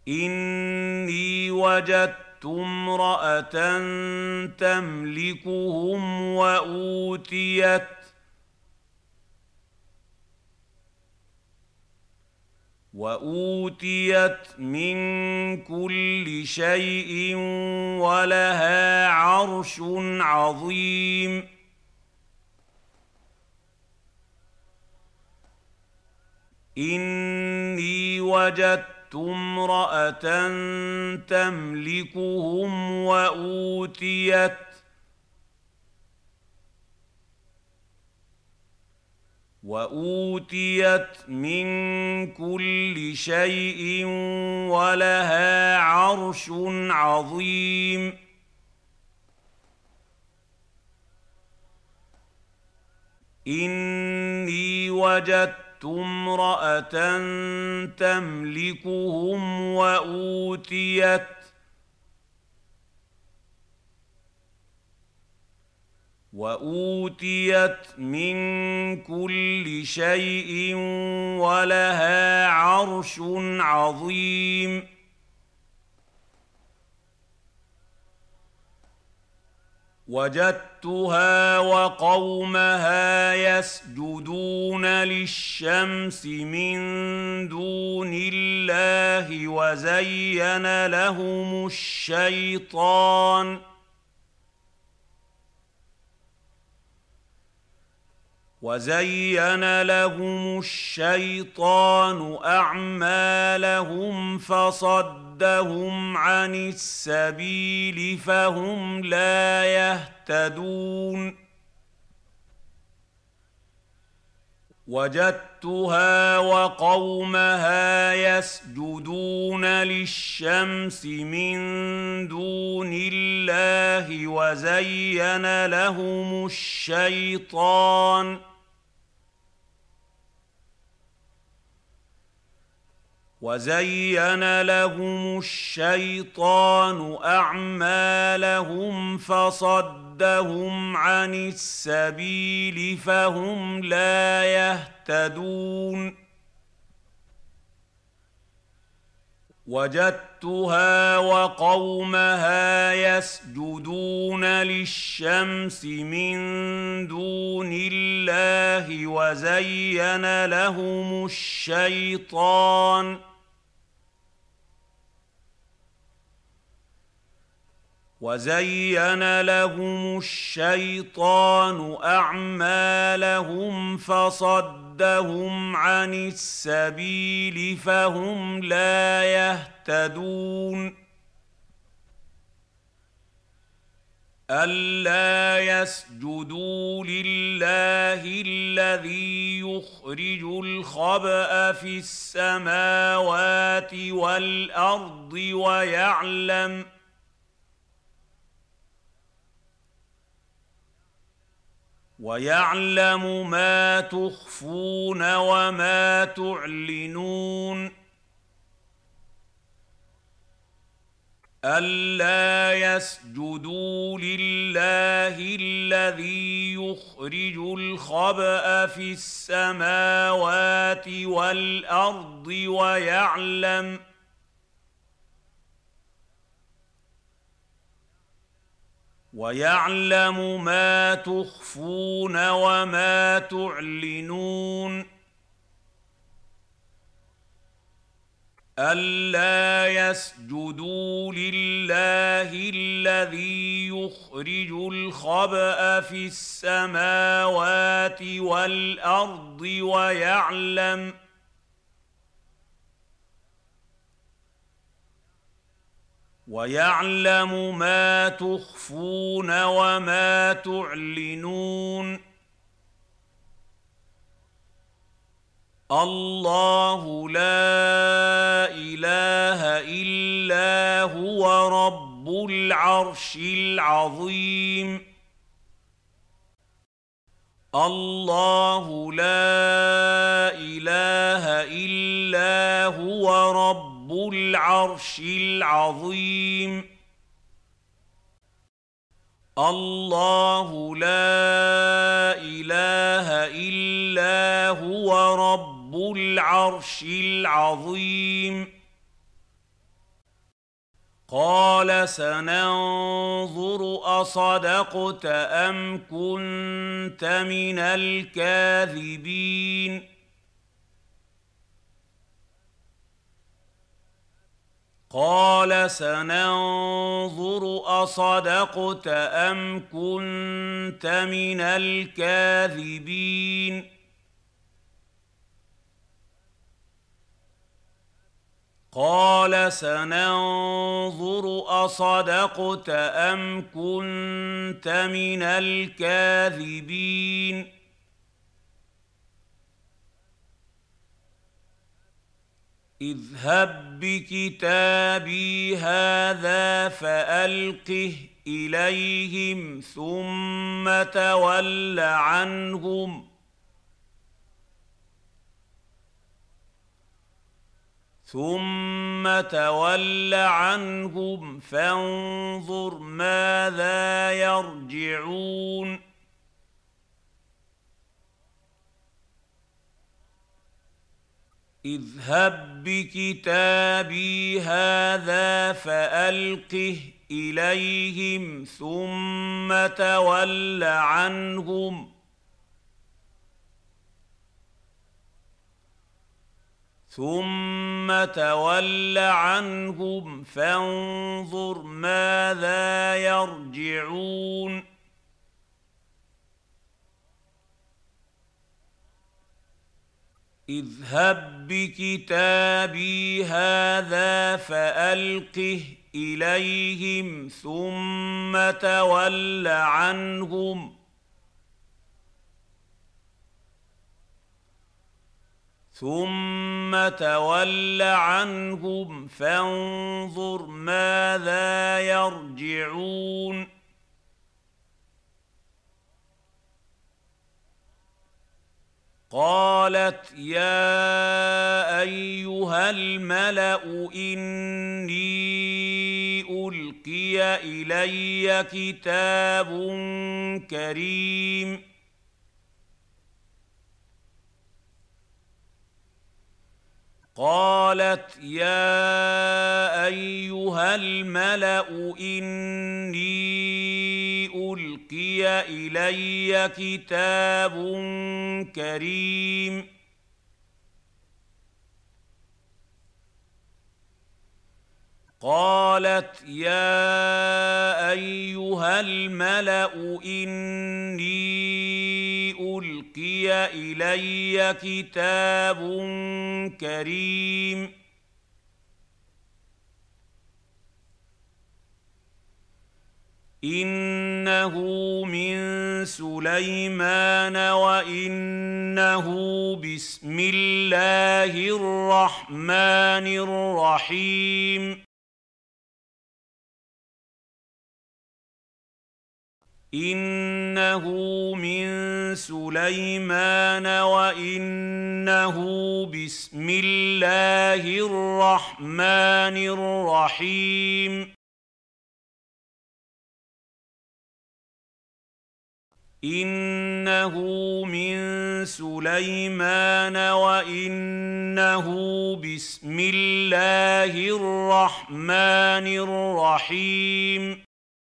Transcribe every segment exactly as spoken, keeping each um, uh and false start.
إني وجدت امرأة تملكهم وأوتيت وأوتيت من كل شيء ولها عرش عظيم إني وجدت امرأة تملكهم وأوتيت وأوتيت من كل شيء ولها عرش عظيم إني وجدت امرأة تملكهم وأوتيت وأوتيت من كل شيء ولها عرش عظيم وجدتها وقومها يسجدون للشمس من دون الله وزين لهم الشيطان وزين لهم الشيطان أعمالهم فصدهم عن السبيل فهم لا يهتدون وجدتها وقومها يسجدون للشمس من دون الله وزين لهم الشيطان وزين لهم الشيطان أعمالهم فصدهم عن السبيل فهم لا يهتدون وجدتها وقومها يسجدون للشمس من دون الله وزين لهم الشيطان وزين لهم الشيطان أعمالهم فصدهم عن السبيل فهم لا يهتدون ألا يسجدوا لله الذي يخرج الخبأ في السماوات والأرض ويعلم ويعلم ما تخفون وما تعلنون ألا يسجدوا لله الذي يخرج الخبأ في السماوات والأرض ويعلم ويعلم ما تخفون وما تعلنون ألا يسجدوا لله الذي يخرج الخبأ في السماوات والأرض ويعلم ويعلم ما تخفون وما تعلنون الله لا إله إلا هو رب العرش العظيم الله لا إله إلا هو رب العرش العظيم الله لا إله إلا هو رب العرش العظيم قال سننظر أصدقت أم كنت من الكاذبين قال سننظر أصدقت أم كنت من الكاذبين قال سننظر أصدقت أم كنت من الكاذبين اذهب بكتابي هذا فألقه إليهم ثم تول عنهم ثم تول عنهم فانظر ماذا يرجعون اذهب بكتابي هذا فألقه إليهم ثم تول عنهم ثم تول عنهم فانظر ماذا يرجعون اذهب بكتابي هذا فألقه إليهم ثم تول عنهم ثم تول عنهم فانظر ماذا يرجعون قالت يا أيها الملأ إني ألقي إلي كتاب كريم قالت يا أيها الملأ إني ألقي إلي كتاب كريم قالت يا أيها الملأ إني ألقي إلي كتاب كريم إنه من سليمان وإنه بسم الله الرحمن الرحيم إنه من سليمان وإنه بسم الله الرحمن الرحيم إنه من سليمان وإنه بسم الله الرحمن الرحيم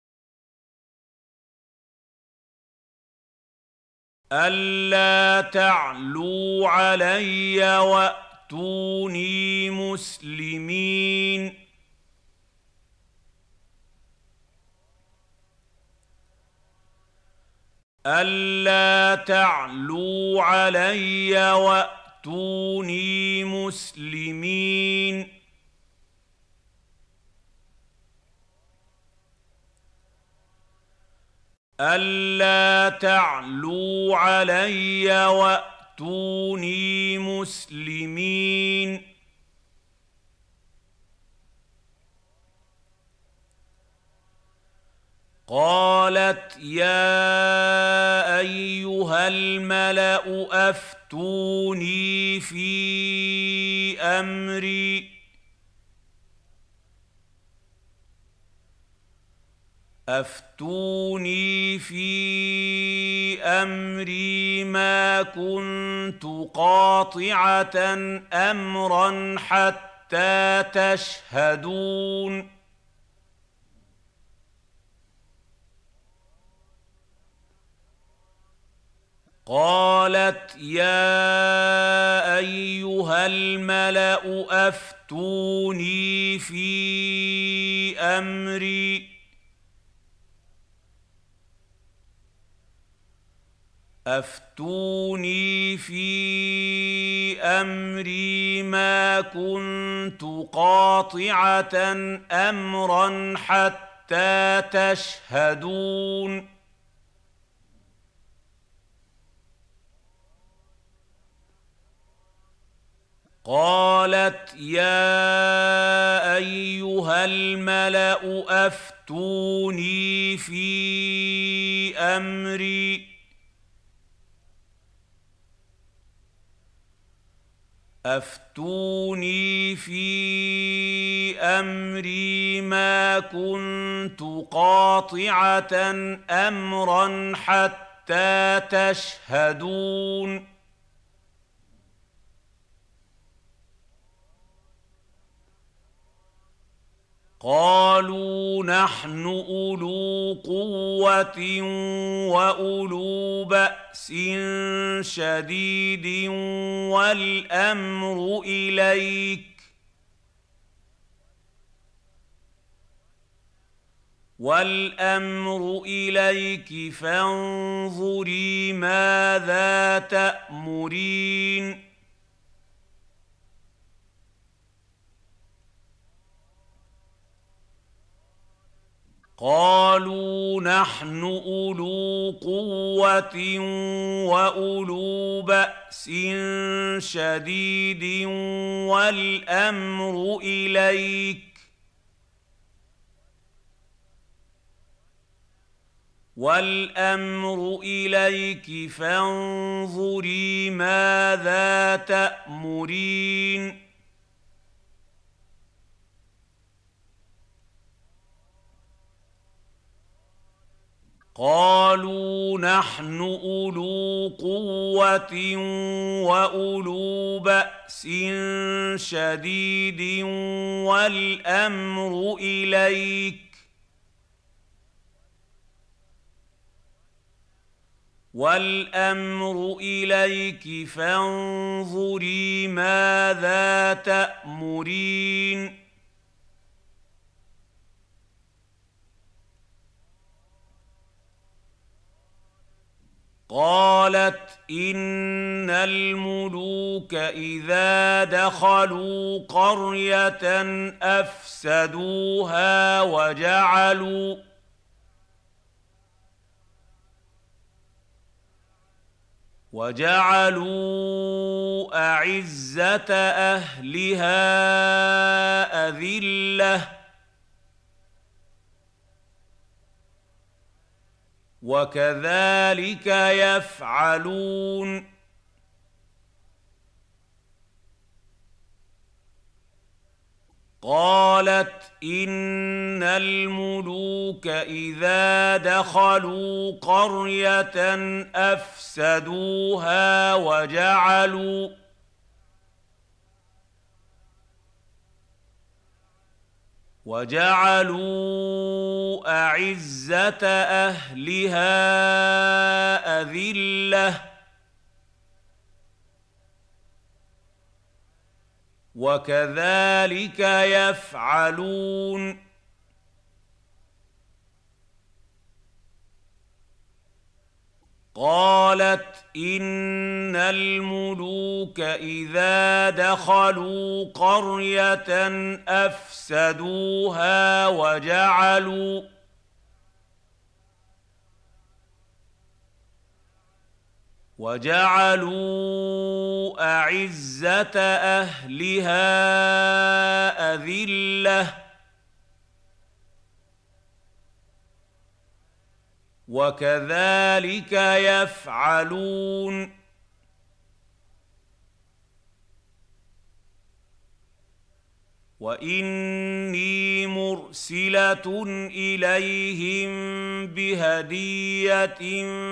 ألا تعلوا علي وأتوني مسلمين ألا تعلوا علي وأتوني مسلمين ألا تعلوا علي وأتوني مسلمين قالت يا أيها الملأ أفتوني في أمري أفتوني في أمري ما كنت قاطعة أمرا حتى تشهدون قالت يا أيها الملأ أفتوني في أمري أفتوني في أمري ما كنت قاطعة أمرا حتى تشهدون قالت يا أيها الملأ أفتوني في أمري أفتوني في أمري ما كنت قاطعة أمرا حتى تشهدون قالوا نحن أولو قوة وأولو بأس شديد والأمر إليك والأمر إليك فانظري ماذا تأمرين قالوا نحن أولو قوة وأولو بأس شديد والأمر إليك والأمر إليك فانظري ماذا تأمرين قالوا نحن أولو قوة وأولو بأس شديد والأمر إليك والأمر إليك فانظري ماذا تأمرين قالت إن الملوك إذا دخلوا قرية أفسدوها وجعلوا وجعلوا أعزة أهلها أذلة وكذلك يفعلون قالت إن الملوك إذا دخلوا قرية أفسدوها وجعلوا وجعلوا أعزة أهلها أذلة وكذلك يفعلون قالت إن الملوك إذا دخلوا قرية أفسدوها وجعلوا وجعلوا أعزة أهلها أذلة وكذلك يفعلون وإني مرسلة إليهم بهدية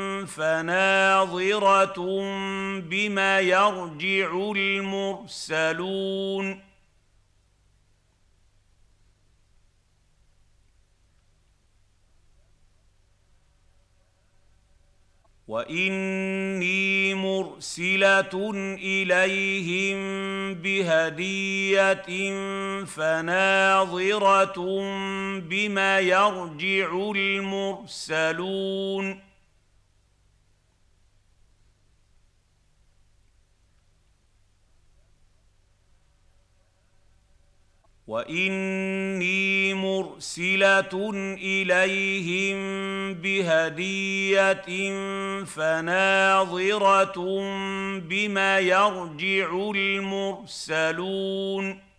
فناظرة بما يرجع المرسلون واني مرسله اليهم بهديه فناظره بما يرجع المرسلون واني مرسله اليهم بهديه فناظره بما يرجع المرسلون